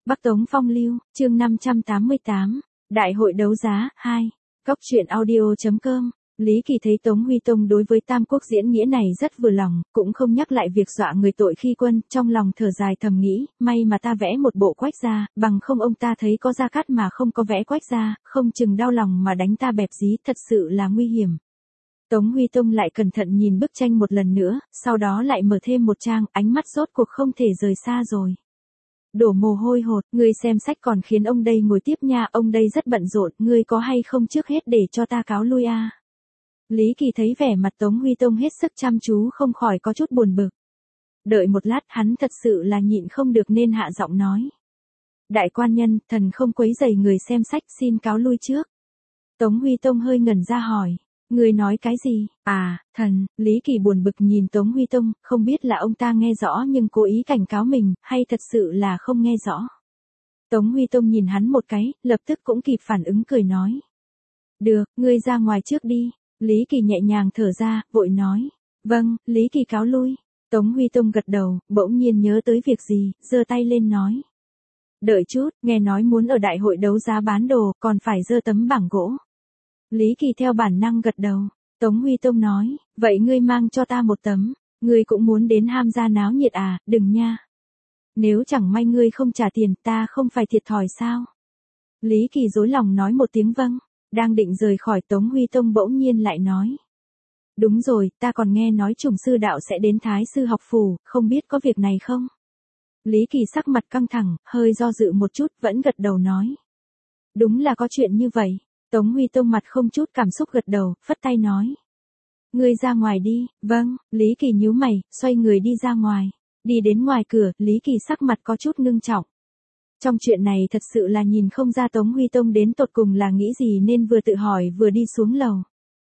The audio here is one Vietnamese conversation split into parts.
Bắc Tống Phong Lưu, chương 588, Đại hội đấu giá, 2, Cóc truyện audio.com. Lý Kỳ thấy Tống Huy Tông đối với Tam Quốc diễn nghĩa này rất vừa lòng, cũng không nhắc lại việc dọa người tội khi quân, trong lòng thở dài thầm nghĩ, may mà ta vẽ một bộ quách gia, bằng không ông ta thấy có Gia Cát mà không có vẽ quách gia, không chừng đau lòng mà đánh ta bẹp dí, thật sự là nguy hiểm. Tống Huy Tông lại cẩn thận nhìn bức tranh một lần nữa, sau đó lại mở thêm một trang, ánh mắt rốt cuộc không thể rời xa rồi. Đổ mồ hôi hột, ngươi xem sách còn khiến ông đây ngồi tiếp nha, ông đây rất bận rộn, ngươi có hay không trước hết để cho ta cáo lui a? Lý Kỳ thấy vẻ mặt Tống Huy Tông hết sức chăm chú không khỏi có chút buồn bực. Đợi một lát hắn thật sự là nhịn không được nên hạ giọng nói. Đại quan nhân, thần không quấy rầy người xem sách, xin cáo lui trước. Tống Huy Tông hơi ngẩn ra hỏi. Người nói cái gì? À, thần, Lý Kỳ buồn bực nhìn Tống Huy Tông, không biết là ông ta nghe rõ nhưng cố ý cảnh cáo mình, hay thật sự là không nghe rõ. Tống Huy Tông nhìn hắn một cái, lập tức cũng kịp phản ứng cười nói. Được, ngươi ra ngoài trước đi. Lý Kỳ nhẹ nhàng thở ra, vội nói. Vâng, Lý Kỳ cáo lui. Tống Huy Tông gật đầu, bỗng nhiên nhớ tới việc gì, giơ tay lên nói. Đợi chút, nghe nói muốn ở đại hội đấu giá bán đồ, còn phải giơ tấm bảng gỗ. Lý Kỳ theo bản năng gật đầu. Tống Huy Tông nói, vậy ngươi mang cho ta một tấm, ngươi cũng muốn đến ham gia náo nhiệt à, đừng nha. Nếu chẳng may ngươi không trả tiền, ta không phải thiệt thòi sao? Lý Kỳ rối lòng nói một tiếng vâng, đang định rời khỏi Tống Huy Tông bỗng nhiên lại nói. Đúng rồi, ta còn nghe nói Trùng sư đạo sẽ đến Thái sư học phủ, không biết có việc này không? Lý Kỳ sắc mặt căng thẳng, hơi do dự một chút, vẫn gật đầu nói. Đúng là có chuyện như vậy. Tống Huy Tông mặt không chút cảm xúc gật đầu, phất tay nói. Ngươi ra ngoài đi, vâng, Lý Kỳ nhíu mày, xoay người đi ra ngoài. Đi đến ngoài cửa, Lý Kỳ sắc mặt có chút ngưng trọng. Trong chuyện này thật sự là nhìn không ra Tống Huy Tông đến tột cùng là nghĩ gì nên vừa tự hỏi vừa đi xuống lầu.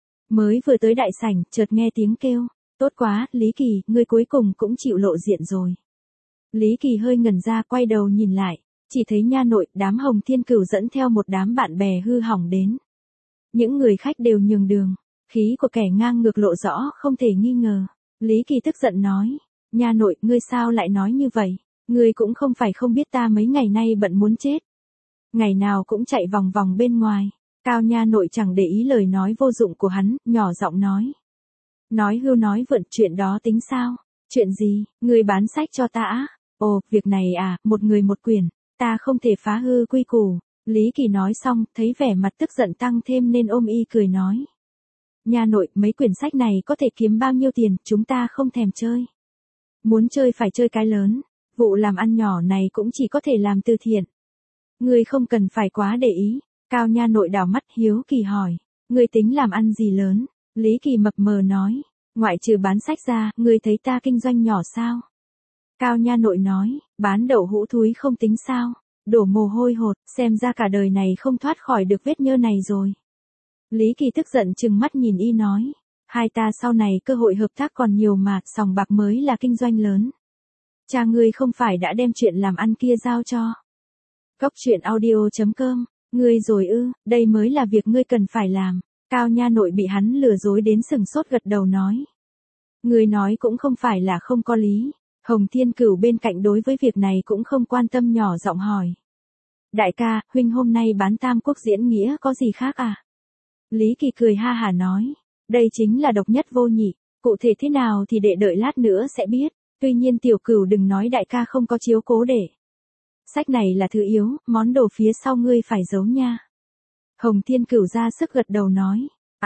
Mới vừa tới đại sảnh, chợt nghe tiếng kêu. Tốt quá, Lý Kỳ, ngươi cuối cùng cũng chịu lộ diện rồi. Lý Kỳ hơi ngẩn ra quay đầu nhìn lại. Chỉ thấy nha nội, đám Hồng Thiên Cửu dẫn theo một đám bạn bè hư hỏng đến. Những người khách đều nhường đường, khí của kẻ ngang ngược lộ rõ không thể nghi ngờ. Lý Kỳ tức giận nói, nha nội, ngươi sao lại nói như vậy? Ngươi cũng không phải không biết ta mấy ngày nay bận muốn chết. Ngày nào cũng chạy vòng vòng bên ngoài. Cao nha nội chẳng để ý lời nói vô dụng của hắn, nhỏ giọng nói. Nói hưu nói vượn, chuyện đó tính sao? Chuyện gì, ngươi bán sách cho ta á? Ồ, việc này à, một người một quyển. Ta không thể phá hư quy củ. Lý Kỳ nói xong, thấy vẻ mặt tức giận tăng thêm nên ôm y cười nói. Nha nội, mấy quyển sách này có thể kiếm bao nhiêu tiền, chúng ta không thèm chơi. Muốn chơi phải chơi cái lớn, vụ làm ăn nhỏ này cũng chỉ có thể làm từ thiện. Ngươi không cần phải quá để ý. Cao nha nội đảo mắt hiếu kỳ hỏi. Ngươi tính làm ăn gì lớn? Lý Kỳ mập mờ nói. Ngoại trừ bán sách ra, ngươi thấy ta kinh doanh nhỏ sao? Cao nha nội nói, bán đậu hũ thúi không tính sao, đổ mồ hôi hột, xem ra cả đời này không thoát khỏi được vết nhơ này rồi. Lý Kỳ tức giận trừng mắt nhìn y nói, hai ta sau này cơ hội hợp tác còn nhiều mà, sòng bạc mới là kinh doanh lớn. Cha ngươi không phải đã đem chuyện làm ăn kia giao cho. Cóc truyện audio.com, ngươi rồi ư, đây mới là việc ngươi cần phải làm. Cao nha nội bị hắn lừa dối đến sừng sốt gật đầu nói. Ngươi nói cũng không phải là không có lý. Hồng Thiên Cửu bên cạnh đối với việc này cũng không quan tâm nhỏ giọng hỏi. Đại ca, huynh hôm nay bán Tam Quốc diễn nghĩa có gì khác à? Lý Kỳ cười ha hả nói. Đây chính là độc nhất vô nhị. Cụ thể thế nào thì đệ đợi lát nữa sẽ biết. Tuy nhiên Tiểu Cửu đừng nói đại ca không có chiếu cố để. Sách này là thứ yếu, món đồ phía sau ngươi phải giấu nha. Hồng Thiên Cửu ra sức gật đầu nói.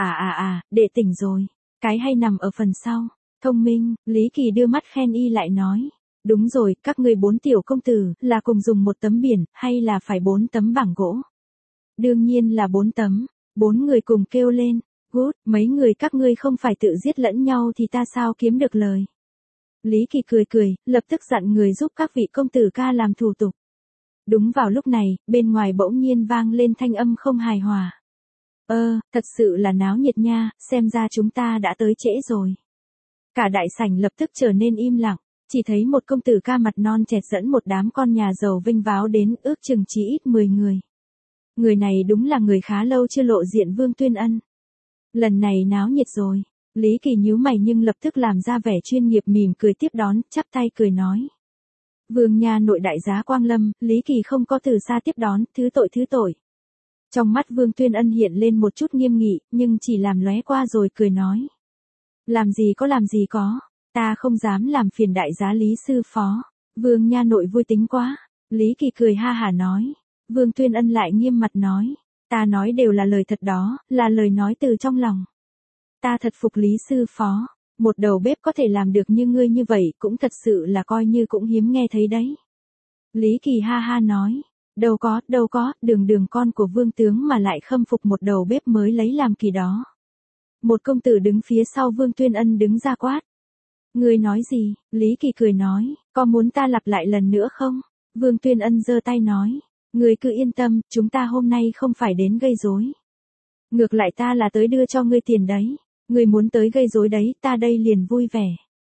Đệ tỉnh rồi. Cái hay nằm ở phần sau. Thông minh, Lý Kỳ đưa mắt khen y lại nói. Đúng rồi, các ngươi 4 tiểu công tử, là cùng dùng một tấm biển, hay là phải 4 tấm bảng gỗ? Đương nhiên là 4 tấm. 4 người cùng kêu lên. Good, mấy người các ngươi không phải tự giết lẫn nhau thì ta sao kiếm được lời. Lý Kỳ cười, lập tức dặn người giúp các vị công tử ca làm thủ tục. Đúng vào lúc này, bên ngoài bỗng nhiên vang lên thanh âm không hài hòa. Thật sự là náo nhiệt nha, xem ra chúng ta đã tới trễ rồi. Cả đại sảnh lập tức trở nên im lặng, chỉ thấy một công tử ca mặt non chẹt dẫn một đám con nhà giàu vinh váo đến, ước chừng chỉ ít 10 người. Người này đúng là người khá lâu chưa lộ diện Vương Tuyên Ân. Lần này náo nhiệt rồi. Lý Kỳ nhíu mày nhưng lập tức làm ra vẻ chuyên nghiệp mỉm cười tiếp đón, chắp tay cười nói. Vương nha nội đại giá quang lâm, Lý Kỳ không có từ xa tiếp đón, thứ tội. Trong mắt Vương Tuyên Ân hiện lên một chút nghiêm nghị, nhưng chỉ làm lóe qua rồi cười nói. Làm gì có, ta không dám làm phiền đại giá Lý sư phó. Vương nha nội vui tính quá. Lý Kỳ cười ha hả nói. Vương Tuyên Ân lại nghiêm mặt nói. Ta nói đều là lời thật đó, là lời nói từ trong lòng. Ta thật phục Lý sư phó. Một đầu bếp có thể làm được như ngươi như vậy cũng thật sự là coi như cũng hiếm nghe thấy đấy. Lý Kỳ ha ha nói. Đâu có, đường con của vương tướng mà lại khâm phục một đầu bếp mới lấy làm kỳ đó. Một công tử đứng phía sau Vương Tuyên Ân đứng ra quát. Ngươi nói gì? Lý Kỳ cười nói, có muốn ta lặp lại lần nữa không? Vương Tuyên Ân giơ tay nói, ngươi cứ yên tâm, chúng ta hôm nay không phải đến gây rối. Ngược lại ta là tới đưa cho ngươi tiền đấy, ngươi muốn tới gây rối đấy, ta đây liền vui vẻ.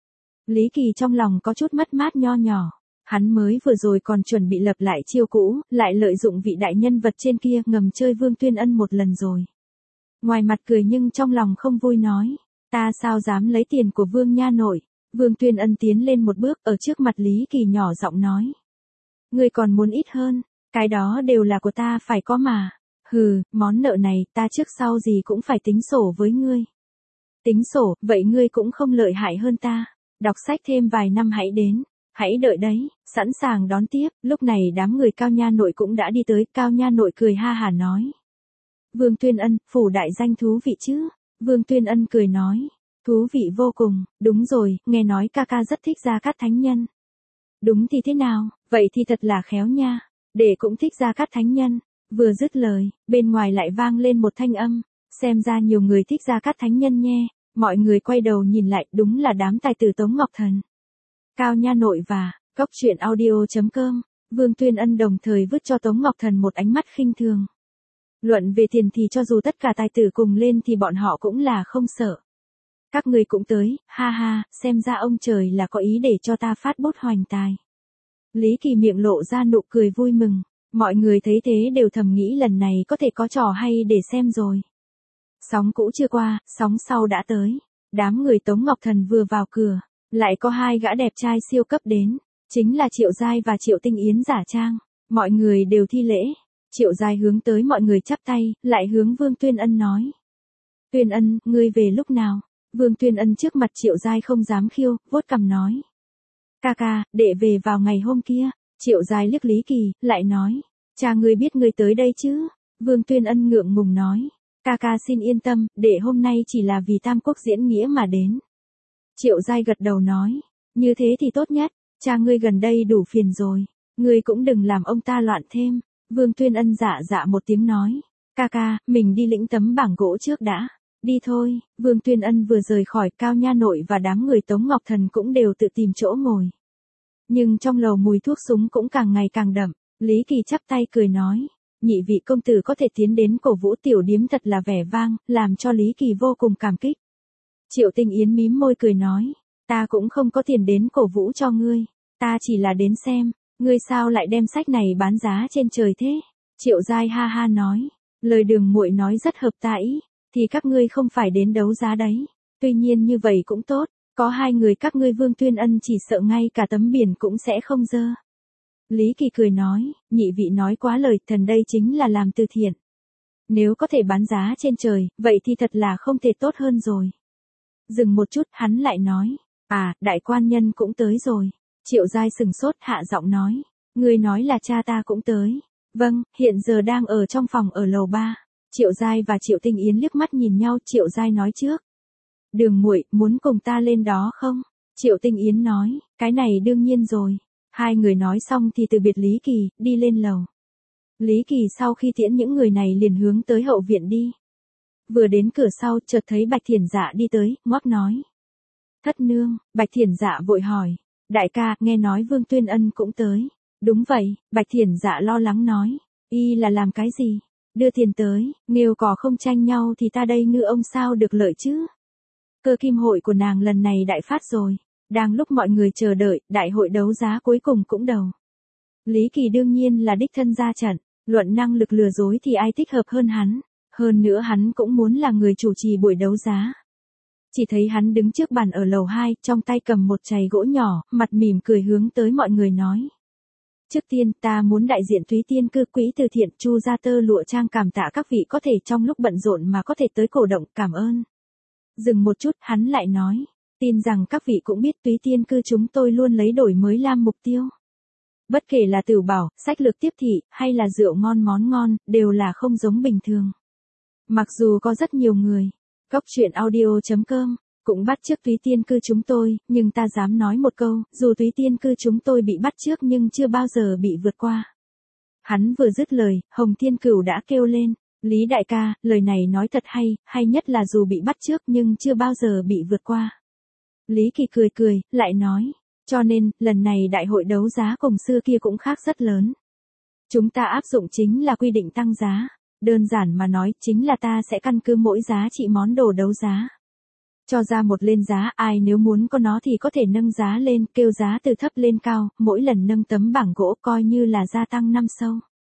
Lý Kỳ trong lòng có chút mất mát nho nhỏ, hắn mới vừa rồi còn chuẩn bị lập lại chiêu cũ, lại lợi dụng vị đại nhân vật trên kia ngầm chơi Vương Tuyên Ân một lần rồi. Ngoài mặt cười nhưng trong lòng không vui nói, ta sao dám lấy tiền của Vương nha nội. Vương Tuyên Ân tiến lên một bước ở trước mặt Lý Kỳ nhỏ giọng nói. Ngươi còn muốn ít hơn, cái đó đều là của ta phải có mà. Hừ, món nợ này ta trước sau gì cũng phải tính sổ với ngươi. Tính sổ, vậy ngươi cũng không lợi hại hơn ta. Đọc sách thêm vài năm hãy đến, hãy đợi đấy, sẵn sàng đón tiếp. Lúc này đám người Cao nha nội cũng đã đi tới, Cao nha nội cười ha hả nói. Vương Tuyên Ân, phủ đại danh thú vị chứ? Vương Tuyên Ân cười nói. Thú vị vô cùng, đúng rồi, nghe nói ca ca rất thích Gia Cát Thánh Nhân. Đúng thì thế nào, vậy thì thật là khéo nha, để cũng thích Gia Cát Thánh Nhân. Vừa dứt lời, bên ngoài lại vang lên một thanh âm, xem ra nhiều người thích Gia Cát Thánh Nhân nhé. Mọi người quay đầu nhìn lại, đúng là đám tài tử Tống Ngọc Thần. Cao nha nội và Cốc Truyện Audio.com, Vương Tuyên Ân đồng thời vứt cho Tống Ngọc Thần một ánh mắt khinh thường. Luận về tiền thì cho dù tất cả tài tử cùng lên thì bọn họ cũng là không sợ. Các người cũng tới, ha ha, xem ra ông trời là có ý để cho ta phát bút hoành tài. Lý Kỳ miệng lộ ra nụ cười vui mừng, mọi người thấy thế đều thầm nghĩ lần này có thể có trò hay để xem rồi. Sóng cũ chưa qua, sóng sau đã tới. Đám người Tống Ngọc Thần vừa vào cửa, lại có hai gã đẹp trai siêu cấp đến, chính là Triệu Giai và Triệu Tinh Yến giả trang. Mọi người đều thi lễ. Triệu Giai hướng tới mọi người chắp tay, lại hướng Vương Tuyên Ân nói. Tuyên Ân, ngươi về lúc nào? Vương Tuyên Ân trước mặt Triệu Giai không dám khiêu, vuốt cằm nói. Ca ca, đệ về vào ngày hôm kia. Triệu Giai liếc Lý Kỳ, lại nói. Cha ngươi biết ngươi tới đây chứ? Vương Tuyên Ân ngượng ngùng nói. Ca ca xin yên tâm, đệ hôm nay chỉ là vì Tam Quốc diễn nghĩa mà đến. Triệu Giai gật đầu nói. Như thế thì tốt nhất, cha ngươi gần đây đủ phiền rồi. Ngươi cũng đừng làm ông ta loạn thêm. Vương Tuyên Ân dạ một tiếng nói. Ca ca, mình đi lĩnh tấm bảng gỗ trước đã. Đi thôi, Vương Tuyên Ân vừa rời khỏi, Cao nha nội và đám người Tống Ngọc Thần cũng đều tự tìm chỗ ngồi. Nhưng trong lầu mùi thuốc súng cũng càng ngày càng đậm, Lý Kỳ chắp tay cười nói. Nhị vị công tử có thể tiến đến cổ vũ tiểu điếm thật là vẻ vang, làm cho Lý Kỳ vô cùng cảm kích. Triệu Tinh Yến mím môi cười nói. Ta cũng không có tiền đến cổ vũ cho ngươi, ta chỉ là đến xem, ngươi sao lại đem sách này bán giá trên trời thế? Triệu Giai ha ha nói. Lời Đường muội nói rất hợp ta ý. Thì các ngươi không phải đến đấu giá đấy. Tuy nhiên như vậy cũng tốt, có hai người các ngươi Vương Tuyên Ân chỉ sợ ngay cả tấm biển cũng sẽ không dơ. Lý Kỳ cười nói, nhị vị nói quá lời, thần đây chính là làm từ thiện. Nếu có thể bán giá trên trời, vậy thì thật là không thể tốt hơn rồi. Dừng một chút, hắn lại nói, đại quan nhân cũng tới rồi. Triệu Giai sừng sốt hạ giọng nói, ngươi nói là cha ta cũng tới. Vâng, hiện giờ đang ở trong phòng ở lầu 3. Triệu Giai và Triệu Tinh Yến liếc mắt nhìn nhau, Triệu Giai nói trước. Đường muội muốn cùng ta lên đó không? Triệu Tinh Yến nói, cái này đương nhiên rồi. Hai người nói xong thì từ biệt Lý Kỳ, đi lên lầu. Lý Kỳ sau khi tiễn những người này liền hướng tới hậu viện đi. Vừa đến cửa sau, chợt thấy Bạch Thiển Dạ đi tới, ngoắc nói. Thất nương, Bạch Thiển Dạ vội hỏi. Đại ca, nghe nói Vương Tuyên Ân cũng tới. Đúng vậy, Bạch Thiển Dạ lo lắng nói. Y là làm cái gì? Đưa tiền tới, nếu có không tranh nhau thì ta đây ngư ông sao được lợi chứ? Cơ kim hội của nàng lần này đại phát rồi. Đang lúc mọi người chờ đợi, đại hội đấu giá cuối cùng cũng đầu. Lý Kỳ đương nhiên là đích thân ra trận, luận năng lực lừa dối thì ai thích hợp hơn hắn. Hơn nữa hắn cũng muốn là người chủ trì buổi đấu giá. Chỉ thấy hắn đứng trước bàn ở lầu 2, trong tay cầm một chày gỗ nhỏ, mặt mỉm cười hướng tới mọi người nói. Trước tiên ta muốn đại diện Thúy Tiên Cư quỹ từ thiện Chu Gia Tơ Lụa Trang cảm tạ các vị có thể trong lúc bận rộn mà có thể tới cổ động, cảm ơn. Dừng một chút, hắn lại nói. Tin rằng các vị cũng biết Thúy Tiên Cư chúng tôi luôn lấy đổi mới làm mục tiêu. Bất kể là tửu bảo, sách lược tiếp thị, hay là rượu ngon món ngon, đều là không giống bình thường. Mặc dù có rất nhiều người, Cóc Truyện Audio.com cũng bắt chước Thúy Tiên Cư chúng tôi, nhưng ta dám nói một câu, dù Thúy Tiên Cư chúng tôi bị bắt chước nhưng chưa bao giờ bị vượt qua. Hắn vừa dứt lời, Hồng Thiên Cửu đã kêu lên, Lý đại ca, lời này nói thật hay nhất là dù bị bắt chước nhưng chưa bao giờ bị vượt qua. Lý Kỳ cười, lại nói, cho nên, lần này đại hội đấu giá cùng xưa kia cũng khác rất lớn. Chúng ta áp dụng chính là quy định tăng giá, đơn giản mà nói chính là ta sẽ căn cứ mỗi giá trị món đồ đấu giá. Cho ra một lên giá, ai nếu muốn có nó thì có thể nâng giá lên, kêu giá từ thấp lên cao, mỗi lần nâng tấm bảng gỗ coi như là gia tăng 5 xu.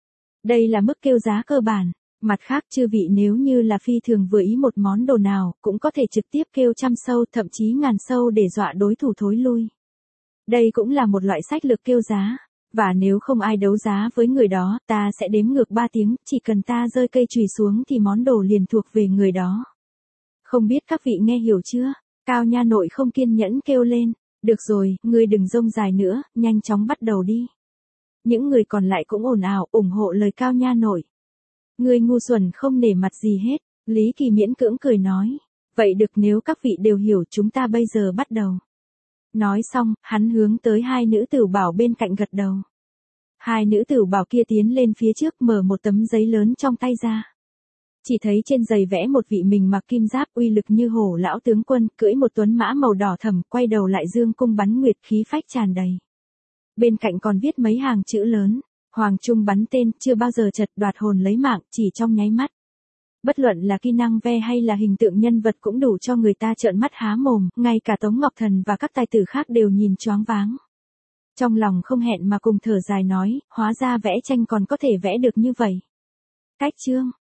Đây là mức kêu giá cơ bản. Mặt khác chư vị nếu như là phi thường vừa ý một món đồ nào, cũng có thể trực tiếp kêu 100 xu thậm chí 1000 xu để dọa đối thủ thối lui. Đây cũng là một loại sách lược kêu giá. Và nếu không ai đấu giá với người đó, ta sẽ đếm ngược 3 tiếng, chỉ cần ta rơi cây chùy xuống thì món đồ liền thuộc về người đó. Không biết các vị nghe hiểu chưa? Cao Nha Nội không kiên nhẫn kêu lên. Được rồi, ngươi đừng rông dài nữa, nhanh chóng bắt đầu đi. Những người còn lại cũng ồn ào, ủng hộ lời Cao Nha Nội. Ngươi ngu xuẩn không nể mặt gì hết, Lý Kỳ miễn cưỡng cười nói. Vậy được, nếu các vị đều hiểu chúng ta bây giờ bắt đầu. Nói xong, hắn hướng tới hai nữ tửu bảo bên cạnh gật đầu. Hai nữ tửu bảo kia tiến lên phía trước mở một tấm giấy lớn trong tay ra. Chỉ thấy trên giấy vẽ một vị mình mặc kim giáp uy lực như hổ lão tướng quân, cưỡi một tuấn mã màu đỏ thẫm, quay đầu lại dương cung bắn nguyệt, khí phách tràn đầy. Bên cạnh còn viết mấy hàng chữ lớn, Hoàng Trung bắn tên, chưa bao giờ chật, đoạt hồn lấy mạng, chỉ trong nháy mắt. Bất luận là kỹ năng ve hay là hình tượng nhân vật cũng đủ cho người ta trợn mắt há mồm, ngay cả Tống Ngọc Thần và các tài tử khác đều nhìn choáng váng. Trong lòng không hẹn mà cùng thở dài nói, hóa ra vẽ tranh còn có thể vẽ được như vậy. Cách chương